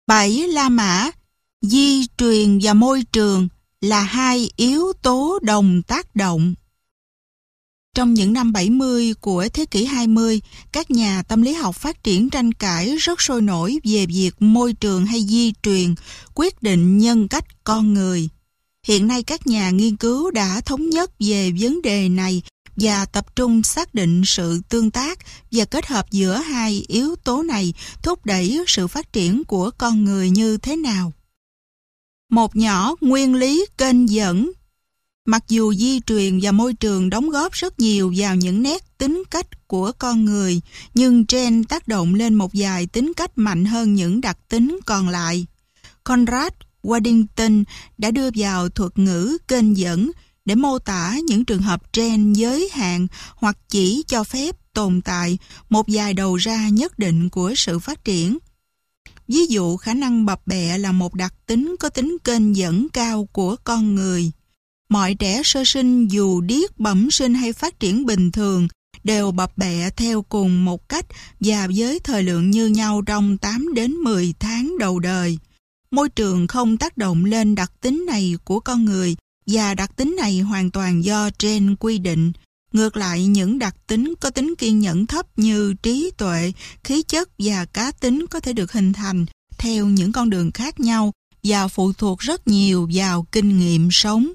7. La Mã, di truyền và môi trường là hai yếu tố đồng tác động. Trong những năm 70 của thế kỷ 20, các nhà tâm lý học phát triển tranh cãi rất sôi nổi về việc môi trường hay di truyền quyết định nhân cách con người. Hiện nay các nhà nghiên cứu đã thống nhất về vấn đề này và tập trung xác định sự tương tác và kết hợp giữa hai yếu tố này thúc đẩy sự phát triển của con người như thế nào. Một nhỏ nguyên lý kênh dẫn. Mặc dù di truyền và môi trường đóng góp rất nhiều vào những nét tính cách của con người, nhưng gen tác động lên một vài tính cách mạnh hơn những đặc tính còn lại. Conrad Waddington đã đưa vào thuật ngữ kênh dẫn để mô tả những trường hợp gen giới hạn hoặc chỉ cho phép tồn tại một vài đầu ra nhất định của sự phát triển. Ví dụ, khả năng bập bẹ là một đặc tính có tính kênh dẫn cao của con người. Mọi trẻ sơ sinh dù điếc, bẩm sinh hay phát triển bình thường đều bập bẹ theo cùng một cách và với thời lượng như nhau trong 8 đến 10 tháng đầu đời. Môi trường không tác động lên đặc tính này của con người và đặc tính này hoàn toàn do gen quy định. Ngược lại, những đặc tính có tính kiên nhẫn thấp như trí tuệ, khí chất và cá tính có thể được hình thành theo những con đường khác nhau và phụ thuộc rất nhiều vào kinh nghiệm sống.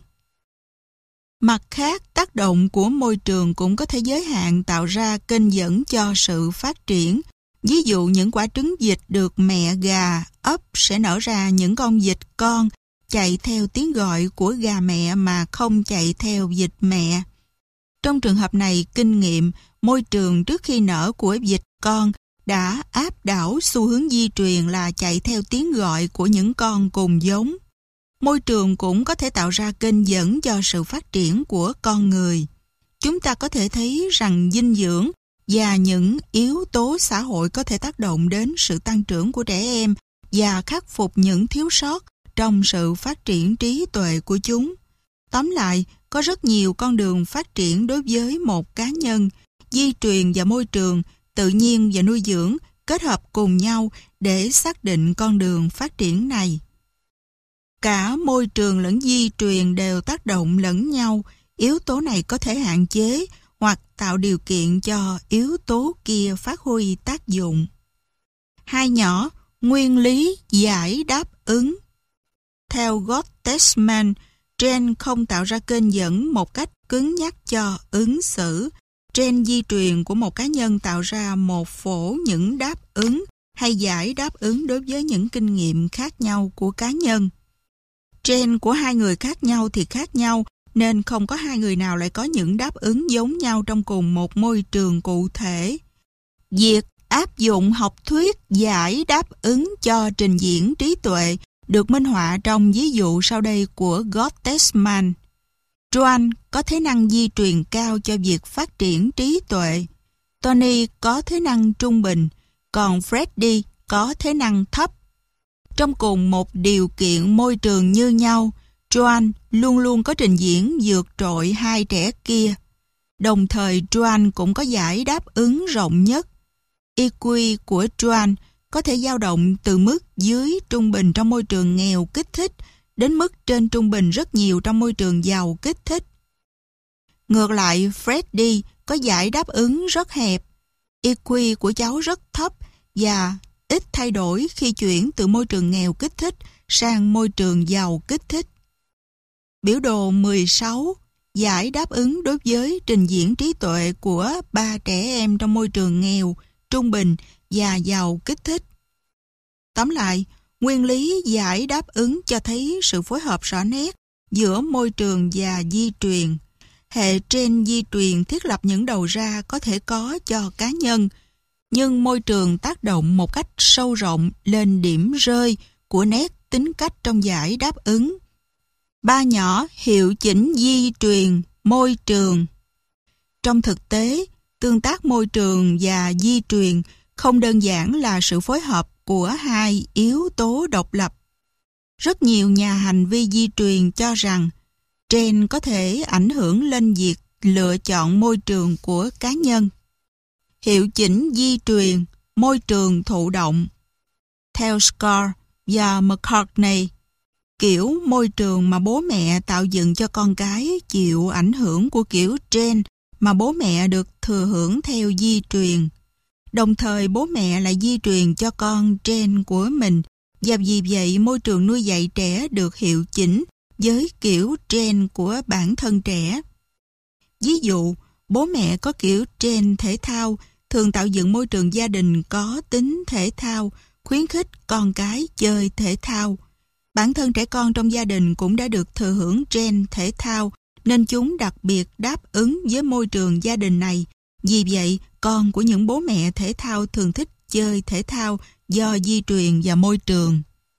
Mặt khác, tác động của môi trường cũng có thể giới hạn tạo ra kênh dẫn cho sự phát triển. Ví dụ, những quả trứng vịt được mẹ gà ấp sẽ nở ra những con vịt con chạy theo tiếng gọi của gà mẹ mà không chạy theo vịt mẹ. Trong trường hợp này, kinh nghiệm môi trường trước khi nở của vịt con đã áp đảo xu hướng di truyền là chạy theo tiếng gọi của những con cùng giống. Môi trường cũng có thể tạo ra kênh dẫn cho sự phát triển của con người. Chúng ta có thể thấy rằng dinh dưỡng và những yếu tố xã hội có thể tác động đến sự tăng trưởng của trẻ em và khắc phục những thiếu sót trong sự phát triển trí tuệ của chúng. Tóm lại, có rất nhiều con đường phát triển đối với một cá nhân. Di truyền và môi trường, tự nhiên và nuôi dưỡng kết hợp cùng nhau để xác định con đường phát triển này. Cả môi trường lẫn di truyền đều tác động lẫn nhau. Yếu tố này có thể hạn chế hoặc tạo điều kiện cho yếu tố kia phát huy tác dụng. Hai nhỏ, nguyên lý giải đáp ứng. Theo Gottesman, gen không tạo ra kênh dẫn một cách cứng nhắc cho ứng xử. Gen di truyền của một cá nhân tạo ra một phổ những đáp ứng hay giải đáp ứng đối với những kinh nghiệm khác nhau của cá nhân. Gen của hai người khác nhau thì khác nhau, nên không có hai người nào lại có những đáp ứng giống nhau trong cùng một môi trường cụ thể. Việc áp dụng học thuyết giải đáp ứng cho trình diễn trí tuệ được minh họa trong ví dụ sau đây của Gottesman. Joan có thế năng di truyền cao cho việc phát triển trí tuệ. Tony có thế năng trung bình, còn Freddie có thế năng thấp. Trong cùng một điều kiện môi trường như nhau, Joan luôn luôn có trình diễn vượt trội hai trẻ kia. Đồng thời Joan cũng có giải đáp ứng rộng nhất. EQ của Joan có thể dao động từ mức dưới trung bình trong môi trường nghèo kích thích đến mức trên trung bình rất nhiều trong môi trường giàu kích thích. Ngược lại, Freddie có giải đáp ứng rất hẹp. EQ của cháu rất thấp và ít thay đổi khi chuyển từ môi trường nghèo kích thích sang môi trường giàu kích thích. Biểu đồ 16 giải đáp ứng đối với trình diễn trí tuệ của 3 trẻ em trong môi trường nghèo, trung bình và giàu kích thích. Tóm lại, nguyên lý giải đáp ứng cho thấy sự phối hợp rõ nét giữa môi trường và di truyền. Hệ gen di truyền thiết lập những đầu ra có thể có cho cá nhân, nhưng môi trường tác động một cách sâu rộng lên điểm rơi của nét tính cách trong giải đáp ứng. Ba nhỏ hiệu chỉnh di truyền, môi trường. Trong thực tế, tương tác môi trường và di truyền không đơn giản là sự phối hợp của hai yếu tố độc lập. Rất nhiều nhà hành vi di truyền cho rằng gen có thể ảnh hưởng lên việc lựa chọn môi trường của cá nhân. Hiệu chỉnh di truyền, môi trường thụ động. Theo Scar, và McCartney. Kiểu môi trường mà bố mẹ tạo dựng cho con cái chịu ảnh hưởng của kiểu gen mà bố mẹ được thừa hưởng theo di truyền. Đồng thời bố mẹ lại di truyền cho con gen của mình, và vì vậy môi trường nuôi dạy trẻ được hiệu chỉnh với kiểu gen của bản thân trẻ. Ví dụ, bố mẹ có kiểu gen thể thao thường tạo dựng môi trường gia đình có tính thể thao, khuyến khích con cái chơi thể thao. Bản thân trẻ con trong gia đình cũng đã được thừa hưởng gen thể thao, nên chúng đặc biệt đáp ứng với môi trường gia đình này. Vì vậy, con của những bố mẹ thể thao thường thích chơi thể thao do di truyền và môi trường.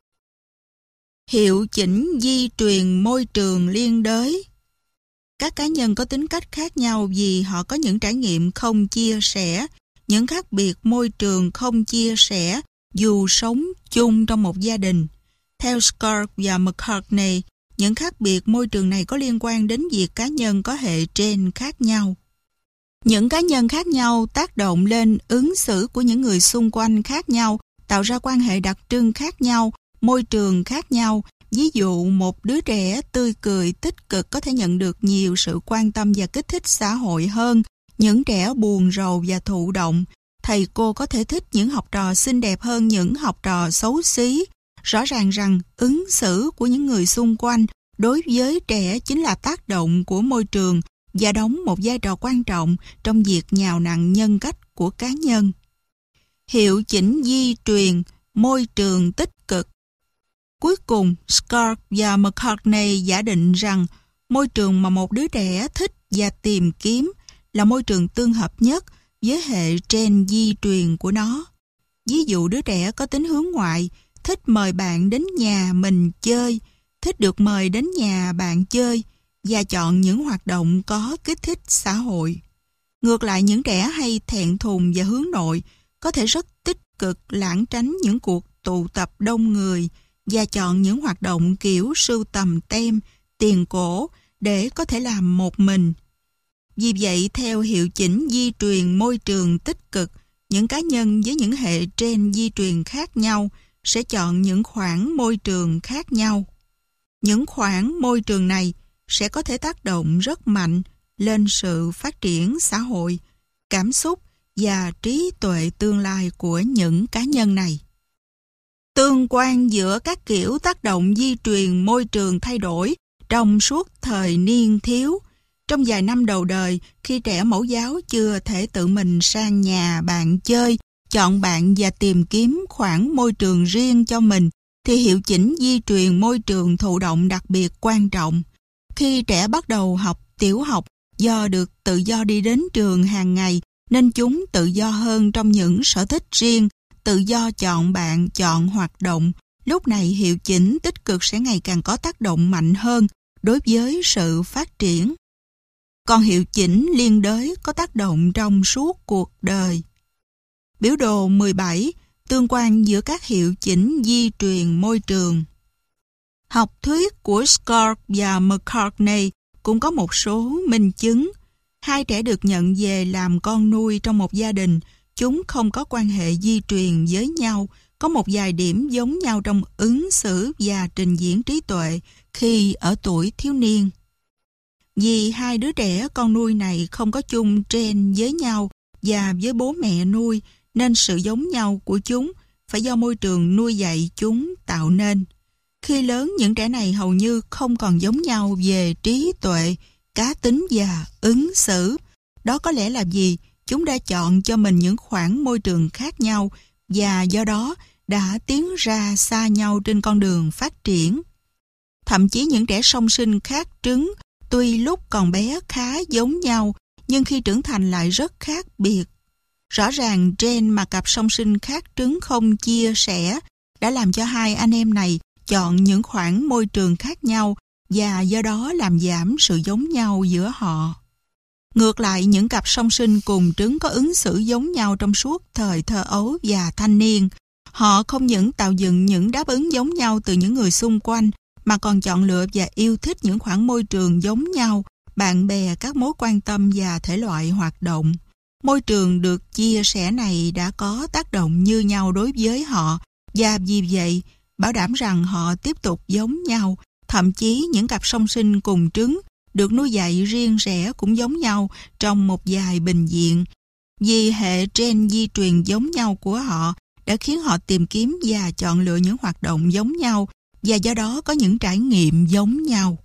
Hiệu chỉnh di truyền môi trường liên đới. Các cá nhân có tính cách khác nhau vì họ có những trải nghiệm không chia sẻ, những khác biệt môi trường không chia sẻ dù sống chung trong một gia đình. Theo Scott và McCartney, những khác biệt môi trường này có liên quan đến việc cá nhân có hệ gen khác nhau. Những cá nhân khác nhau tác động lên ứng xử của những người xung quanh khác nhau, tạo ra quan hệ đặc trưng khác nhau, môi trường khác nhau. Ví dụ, một đứa trẻ tươi cười, tích cực có thể nhận được nhiều sự quan tâm và kích thích xã hội hơn những trẻ buồn rầu và thụ động. Thầy cô có thể thích những học trò xinh đẹp hơn những học trò xấu xí. Rõ ràng rằng ứng xử của những người xung quanh đối với trẻ chính là tác động của môi trường và đóng một vai trò quan trọng trong việc nhào nặn nhân cách của cá nhân. Hiệu chỉnh di truyền môi trường tích cực. Cuối cùng, Scott và McCartney giả định rằng môi trường mà một đứa trẻ thích và tìm kiếm là môi trường tương hợp nhất với hệ gen di truyền của nó. Ví dụ, đứa trẻ có tính hướng ngoại, thích mời bạn đến nhà mình chơi, thích được mời đến nhà bạn chơi và chọn những hoạt động có kích thích xã hội. Ngược lại, những trẻ hay thẹn thùng và hướng nội có thể rất tích cực lảng tránh những cuộc tụ tập đông người và chọn những hoạt động kiểu sưu tầm tem, tiền cổ để có thể làm một mình. Vì vậy, theo hiệu chỉnh di truyền môi trường tích cực, những cá nhân với những hệ gen di truyền khác nhau sẽ chọn những khoảng môi trường khác nhau. Những khoảng môi trường này sẽ có thể tác động rất mạnh lên sự phát triển xã hội, cảm xúc và trí tuệ tương lai của những cá nhân này. Tương quan giữa các kiểu tác động di truyền môi trường thay đổi trong suốt thời niên thiếu. Trong vài năm đầu đời, khi trẻ mẫu giáo chưa thể tự mình sang nhà bạn chơi, chọn bạn và tìm kiếm khoảng môi trường riêng cho mình, thì hiệu chỉnh di truyền môi trường thụ động đặc biệt quan trọng. Khi trẻ bắt đầu học tiểu học, do được tự do đi đến trường hàng ngày, nên chúng tự do hơn trong những sở thích riêng, tự do chọn bạn, chọn hoạt động. Lúc này hiệu chỉnh tích cực sẽ ngày càng có tác động mạnh hơn đối với sự phát triển. Còn hiệu chỉnh liên đới có tác động trong suốt cuộc đời. Biểu đồ 17. Tương quan giữa các hiệu chỉnh di truyền môi trường. Học thuyết của Scott và McCartney cũng có một số minh chứng. Hai trẻ được nhận về làm con nuôi trong một gia đình. Chúng không có quan hệ di truyền với nhau, có một vài điểm giống nhau trong ứng xử và trình diễn trí tuệ khi ở tuổi thiếu niên. Vì hai đứa trẻ con nuôi này không có chung gen với nhau và với bố mẹ nuôi, nên sự giống nhau của chúng phải do môi trường nuôi dạy chúng tạo nên. Khi lớn, những trẻ này hầu như không còn giống nhau về trí tuệ, cá tính và ứng xử. Đó có lẽ là vì chúng đã chọn cho mình những khoảng môi trường khác nhau và do đó đã tiến ra xa nhau trên con đường phát triển. Thậm chí những trẻ song sinh khác trứng, tuy lúc còn bé khá giống nhau, nhưng khi trưởng thành lại rất khác biệt. Rõ ràng gen mà cặp song sinh khác trứng không chia sẻ đã làm cho hai anh em này chọn những khoảng môi trường khác nhau và do đó làm giảm sự giống nhau giữa họ. Ngược lại, những cặp song sinh cùng trứng có ứng xử giống nhau trong suốt thời thơ ấu và thanh niên. Họ không những tạo dựng những đáp ứng giống nhau từ những người xung quanh, mà còn chọn lựa và yêu thích những khoảng môi trường giống nhau, bạn bè, các mối quan tâm và thể loại hoạt động. Môi trường được chia sẻ này đã có tác động như nhau đối với họ, và vì vậy, bảo đảm rằng họ tiếp tục giống nhau. Thậm chí những cặp song sinh cùng trứng được nuôi dạy riêng rẽ cũng giống nhau trong một vài bệnh viện. Vì hệ gen di truyền giống nhau của họ đã khiến họ tìm kiếm và chọn lựa những hoạt động giống nhau và do đó có những trải nghiệm giống nhau.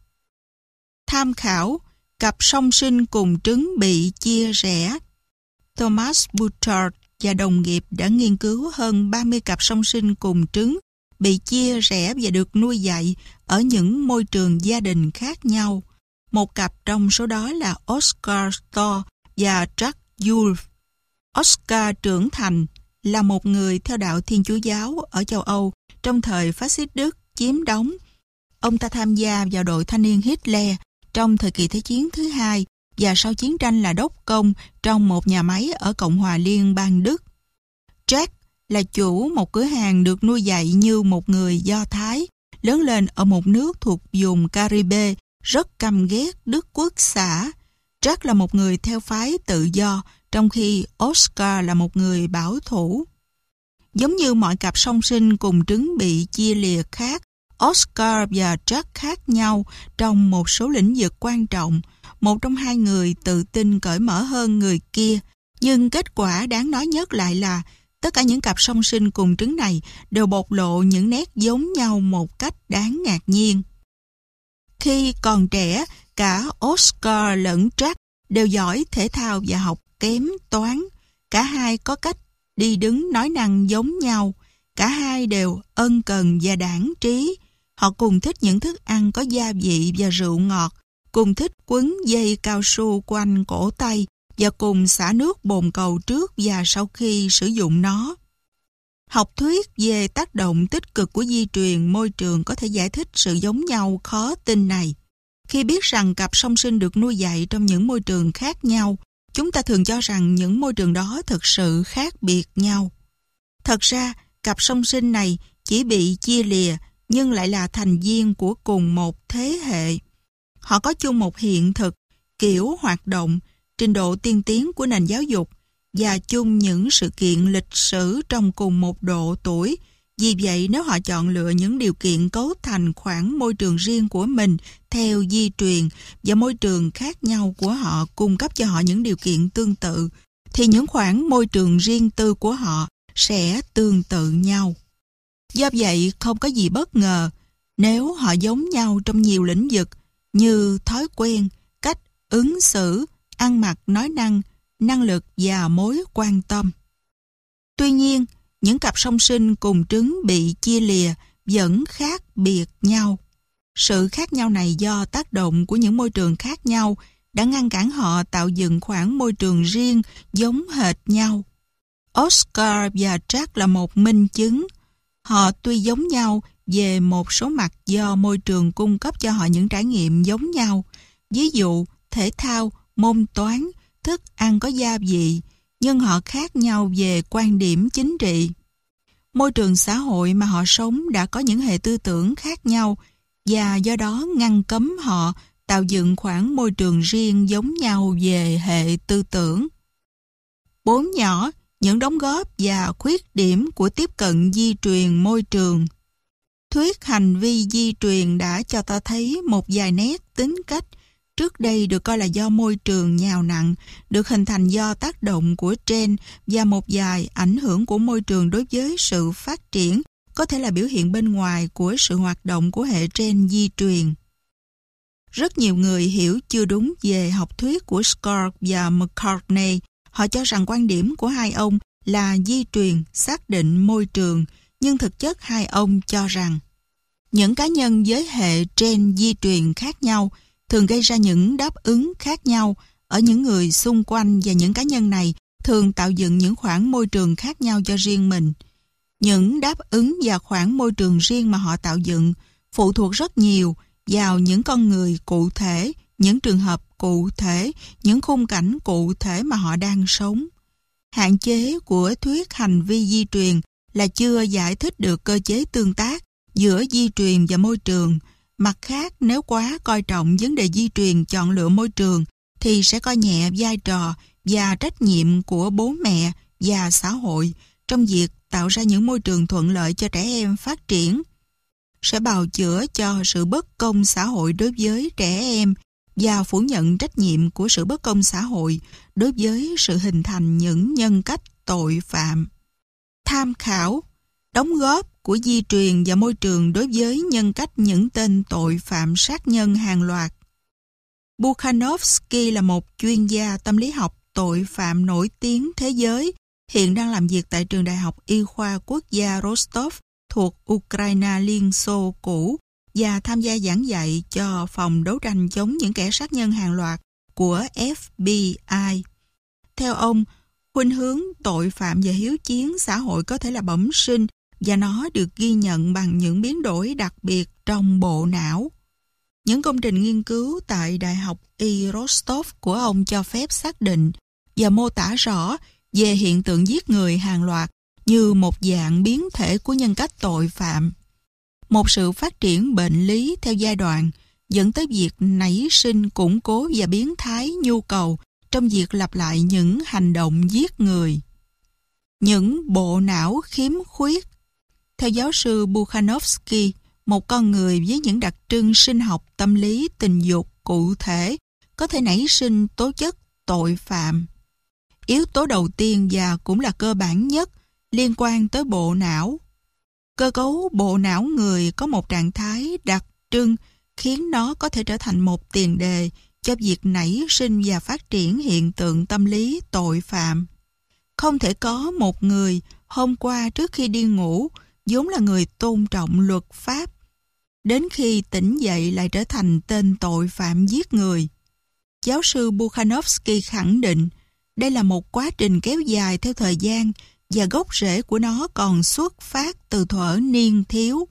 Tham khảo: cặp song sinh cùng trứng bị chia rẽ. Thomas Butcher và đồng nghiệp đã nghiên cứu hơn 30 cặp song sinh cùng trứng bị chia rẽ và được nuôi dạy ở những môi trường gia đình khác nhau. Một cặp trong số đó là Oscar Stoll và Jack Wolf. Oscar trưởng thành là một người theo đạo Thiên Chúa giáo ở châu Âu trong thời phát xít Đức chiếm đóng. Ông ta tham gia vào đội thanh niên Hitler trong thời kỳ Thế chiến thứ hai và sau chiến tranh là đốc công trong một nhà máy ở Cộng hòa Liên bang Đức. Jack là chủ một cửa hàng được nuôi dạy như một người Do Thái, lớn lên ở một nước thuộc vùng Caribe, rất căm ghét Đức Quốc xã. Jack là một người theo phái tự do, trong khi Oscar là một người bảo thủ. Giống như mọi cặp song sinh cùng trứng bị chia lìa khác, Oscar và Jack khác nhau trong một số lĩnh vực quan trọng. Một trong hai người tự tin cởi mở hơn người kia, nhưng kết quả đáng nói nhất lại là tất cả những cặp song sinh cùng trứng này đều bộc lộ những nét giống nhau một cách đáng ngạc nhiên. Khi còn trẻ, cả Oscar lẫn Jack đều giỏi thể thao và học kém toán. Cả hai có cách đi đứng nói năng giống nhau. Cả hai đều ân cần và đãng trí. Họ cùng thích những thức ăn có gia vị và rượu ngọt, cùng thích quấn dây cao su quanh cổ tay và cùng xả nước bồn cầu trước và sau khi sử dụng nó. Học thuyết về tác động tích cực của di truyền môi trường có thể giải thích sự giống nhau khó tin này. Khi biết rằng cặp song sinh được nuôi dạy trong những môi trường khác nhau, chúng ta thường cho rằng những môi trường đó thực sự khác biệt nhau. Thật ra, cặp song sinh này chỉ bị chia lìa nhưng lại là thành viên của cùng một thế hệ. Họ có chung một hiện thực, kiểu hoạt động, trình độ tiên tiến của nền giáo dục và chung những sự kiện lịch sử trong cùng một độ tuổi. Vì vậy, nếu họ chọn lựa những điều kiện cấu thành khoảng môi trường riêng của mình theo di truyền và môi trường khác nhau của họ cung cấp cho họ những điều kiện tương tự, thì những khoảng môi trường riêng tư của họ sẽ tương tự nhau. Do vậy, không có gì bất ngờ nếu họ giống nhau trong nhiều lĩnh vực như thói quen, cách ứng xử, ăn mặc nói năng, năng lực và mối quan tâm. Tuy nhiên, những cặp song sinh cùng trứng bị chia lìa vẫn khác biệt nhau. Sự khác nhau này do tác động của những môi trường khác nhau đã ngăn cản họ tạo dựng khoảng môi trường riêng giống hệt nhau. Oscar và Jack là một minh chứng. Họ tuy giống nhau về một số mặt do môi trường cung cấp cho họ những trải nghiệm giống nhau, ví dụ thể thao, môn toán, thức ăn có gia vị, nhưng họ khác nhau về quan điểm chính trị. Môi trường xã hội mà họ sống đã có những hệ tư tưởng khác nhau và do đó ngăn cấm họ tạo dựng khoảng môi trường riêng giống nhau về hệ tư tưởng. 4 nhỏ, những đóng góp và khuyết điểm của tiếp cận di truyền môi trường. Thuyết hành vi di truyền đã cho ta thấy một vài nét tính cách trước đây được coi là do môi trường nhào nặn, được hình thành do tác động của gen và một vài ảnh hưởng của môi trường đối với sự phát triển, có thể là biểu hiện bên ngoài của sự hoạt động của hệ gen di truyền. Rất nhiều người hiểu chưa đúng về học thuyết của Scott và McCartney. Họ cho rằng quan điểm của hai ông là di truyền xác định môi trường, nhưng thực chất hai ông cho rằng những cá nhân với hệ gen di truyền khác nhau thường gây ra những đáp ứng khác nhau ở những người xung quanh và những cá nhân này thường tạo dựng những khoảng môi trường khác nhau cho riêng mình. Những đáp ứng và khoảng môi trường riêng mà họ tạo dựng phụ thuộc rất nhiều vào những con người cụ thể, những trường hợp cụ thể, những khung cảnh cụ thể mà họ đang sống. Hạn chế của thuyết hành vi di truyền là chưa giải thích được cơ chế tương tác giữa di truyền và môi trường. Mặt khác, nếu quá coi trọng vấn đề di truyền chọn lựa môi trường thì sẽ coi nhẹ vai trò và trách nhiệm của bố mẹ và xã hội trong việc tạo ra những môi trường thuận lợi cho trẻ em phát triển. sẽ bào chữa cho sự bất công xã hội đối với trẻ em và phủ nhận trách nhiệm của sự bất công xã hội đối với sự hình thành những nhân cách tội phạm. Tham khảo, đóng góp của di truyền và môi trường đối với nhân cách những tên tội phạm sát nhân hàng loạt. Bukhanovsky là một chuyên gia tâm lý học tội phạm nổi tiếng thế giới, hiện đang làm việc tại trường Đại học Y khoa Quốc gia Rostov thuộc Ukraine Liên Xô cũ và tham gia giảng dạy cho phòng đấu tranh chống những kẻ sát nhân hàng loạt của FBI. Theo ông, khuynh hướng tội phạm và hiếu chiến xã hội có thể là bẩm sinh và nó được ghi nhận bằng những biến đổi đặc biệt trong bộ não. Những công trình nghiên cứu tại Đại học Y Rostov của ông cho phép xác định và mô tả rõ về hiện tượng giết người hàng loạt như một dạng biến thể của nhân cách tội phạm. Một sự phát triển bệnh lý theo giai đoạn dẫn tới việc nảy sinh, củng cố và biến thái nhu cầu trong việc lặp lại những hành động giết người. Những bộ não khiếm khuyết. Theo giáo sư Bukhanovsky, một con người với những đặc trưng sinh học, tâm lý, tình dục cụ thể có thể nảy sinh tố chất tội phạm. Yếu tố đầu tiên và cũng là cơ bản nhất liên quan tới bộ não. Cơ cấu bộ não người có một trạng thái đặc trưng khiến nó có thể trở thành một tiền đề cho việc nảy sinh và phát triển hiện tượng tâm lý tội phạm. Không thể có một người hôm qua trước khi đi ngủ vốn là người tôn trọng luật pháp, đến khi tỉnh dậy lại trở thành tên tội phạm giết người. Giáo sư Bukhanovsky khẳng định đây là một quá trình kéo dài theo thời gian và gốc rễ của nó còn xuất phát từ thuở niên thiếu.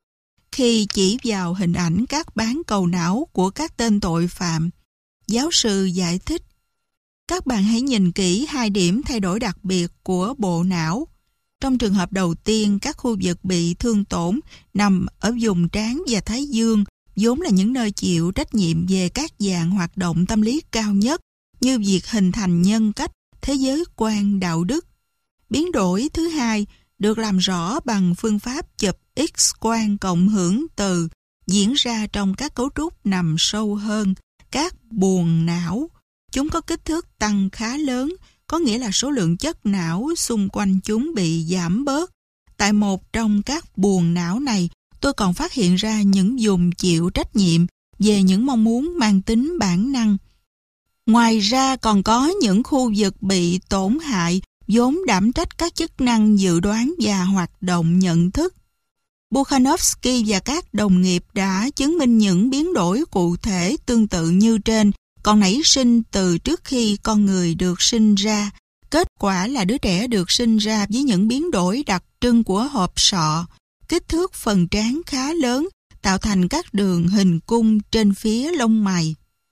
Khi chỉ vào hình ảnh các bán cầu não của các tên tội phạm, giáo sư giải thích: các bạn hãy nhìn kỹ hai điểm thay đổi đặc biệt của bộ não. Trong trường hợp đầu tiên, các khu vực bị thương tổn nằm ở vùng trán và thái dương, vốn là những nơi chịu trách nhiệm về các dạng hoạt động tâm lý cao nhất như việc hình thành nhân cách, thế giới quan, đạo đức. Biến đổi thứ hai được làm rõ bằng phương pháp chụp X-quang cộng hưởng từ diễn ra trong các cấu trúc nằm sâu hơn, các buồng não. Chúng có kích thước tăng khá lớn, có nghĩa là số lượng chất não xung quanh chúng bị giảm bớt. Tại một trong các buồng não này, tôi còn phát hiện ra những vùng chịu trách nhiệm về những mong muốn mang tính bản năng. Ngoài ra còn có những khu vực bị tổn hại vốn đảm trách các chức năng dự đoán và hoạt động nhận thức. Bukhanovsky và các đồng nghiệp đã chứng minh những biến đổi cụ thể tương tự như trên còn nảy sinh từ trước khi con người được sinh ra. Kết quả là đứa trẻ được sinh ra với những biến đổi đặc trưng của hộp sọ, kích thước phần trán khá lớn, tạo thành các đường hình cung trên phía lông mày.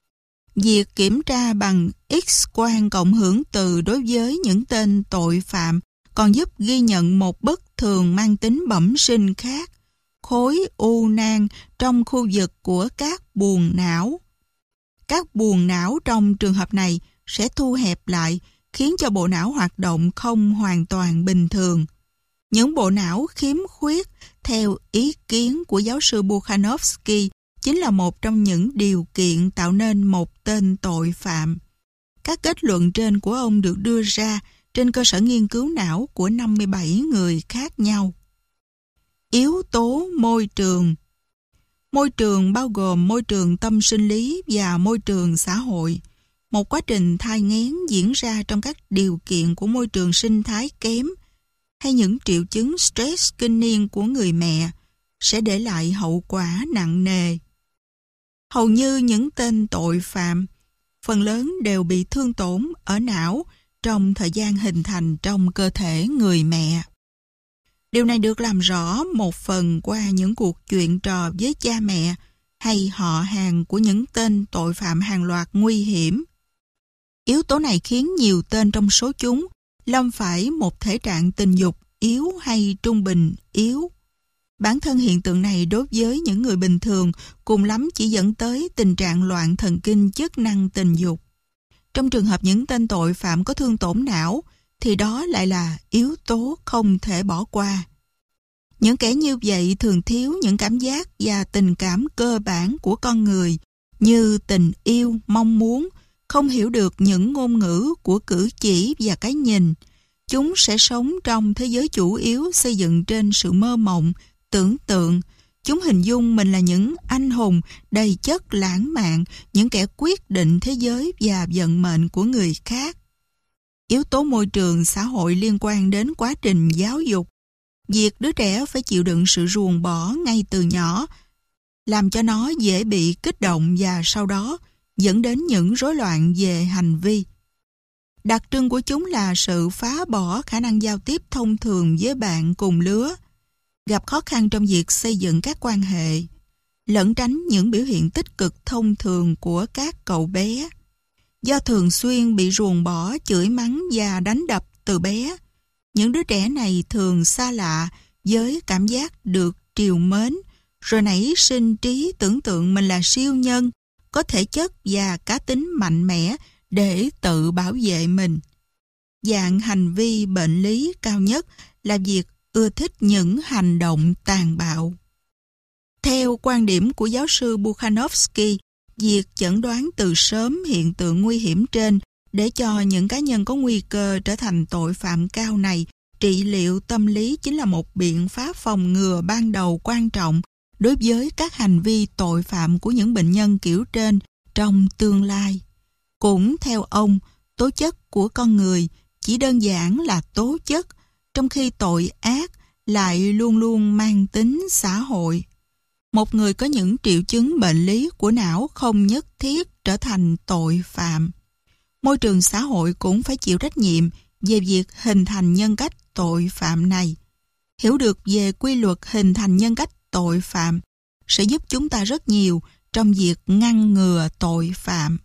Việc kiểm tra bằng X-quang cộng hưởng từ đối với những tên tội phạm còn giúp ghi nhận một bất thường mang tính bẩm sinh khác, khối u nang trong khu vực của các buồng não. Các buồng não trong trường hợp này sẽ thu hẹp lại, khiến cho bộ não hoạt động không hoàn toàn bình thường. Những bộ não khiếm khuyết, theo ý kiến của giáo sư Bukhanovsky, chính là một trong những điều kiện tạo nên một tên tội phạm. Các kết luận trên của ông được đưa ra trên cơ sở nghiên cứu não của 57 người khác nhau. Yếu tố môi trường. Môi trường bao gồm môi trường tâm sinh lý và môi trường xã hội. Một quá trình thai nghén diễn ra trong các điều kiện của môi trường sinh thái kém hay những triệu chứng stress kinh niên của người mẹ sẽ để lại hậu quả nặng nề. Hầu như những tên tội phạm, phần lớn đều bị thương tổn ở não trong thời gian hình thành trong cơ thể người mẹ. Điều này được làm rõ một phần qua những cuộc chuyện trò với cha mẹ hay họ hàng của những tên tội phạm hàng loạt nguy hiểm. Yếu tố này khiến nhiều tên trong số chúng lâm phải một thể trạng tình dục yếu hay trung bình yếu. Bản thân hiện tượng này đối với những người bình thường cùng lắm chỉ dẫn tới tình trạng loạn thần kinh chức năng tình dục. Trong trường hợp những tên tội phạm có thương tổn não thì đó lại là yếu tố không thể bỏ qua. Những kẻ như vậy thường thiếu những cảm giác và tình cảm cơ bản của con người như tình yêu, mong muốn, không hiểu được những ngôn ngữ của cử chỉ và cái nhìn. Chúng sẽ sống trong thế giới chủ yếu xây dựng trên sự mơ mộng, tưởng tượng. Chúng hình dung mình là những anh hùng đầy chất lãng mạn, những kẻ quyết định thế giới và vận mệnh của người khác. Yếu tố môi trường xã hội liên quan đến quá trình giáo dục. Việc đứa trẻ phải chịu đựng sự ruồng bỏ ngay từ nhỏ, làm cho nó dễ bị kích động và sau đó dẫn đến những rối loạn về hành vi. Đặc trưng của chúng là sự phá bỏ khả năng giao tiếp thông thường với bạn cùng lứa, gặp khó khăn trong việc xây dựng các quan hệ, lẩn tránh những biểu hiện tích cực thông thường của các cậu bé. Do thường xuyên bị ruồng bỏ, chửi mắng và đánh đập từ bé, những đứa trẻ này thường xa lạ với cảm giác được trìu mến, rồi nảy sinh trí tưởng tượng mình là siêu nhân, có thể chất và cá tính mạnh mẽ để tự bảo vệ mình. Dạng hành vi bệnh lý cao nhất là việc ưa thích những hành động tàn bạo. Theo quan điểm của giáo sư Bukhanovsky, việc chẩn đoán từ sớm hiện tượng nguy hiểm trên để cho những cá nhân có nguy cơ trở thành tội phạm cao này, trị liệu tâm lý chính là một biện pháp phòng ngừa ban đầu quan trọng đối với các hành vi tội phạm của những bệnh nhân kiểu trên trong tương lai. Cũng theo ông, tố chất của con người chỉ đơn giản là tố chất, trong khi tội ác lại luôn luôn mang tính xã hội. Một người có những triệu chứng bệnh lý của não không nhất thiết trở thành tội phạm. Môi trường xã hội cũng phải chịu trách nhiệm về việc hình thành nhân cách tội phạm này. Hiểu được về quy luật hình thành nhân cách tội phạm sẽ giúp chúng ta rất nhiều trong việc ngăn ngừa tội phạm.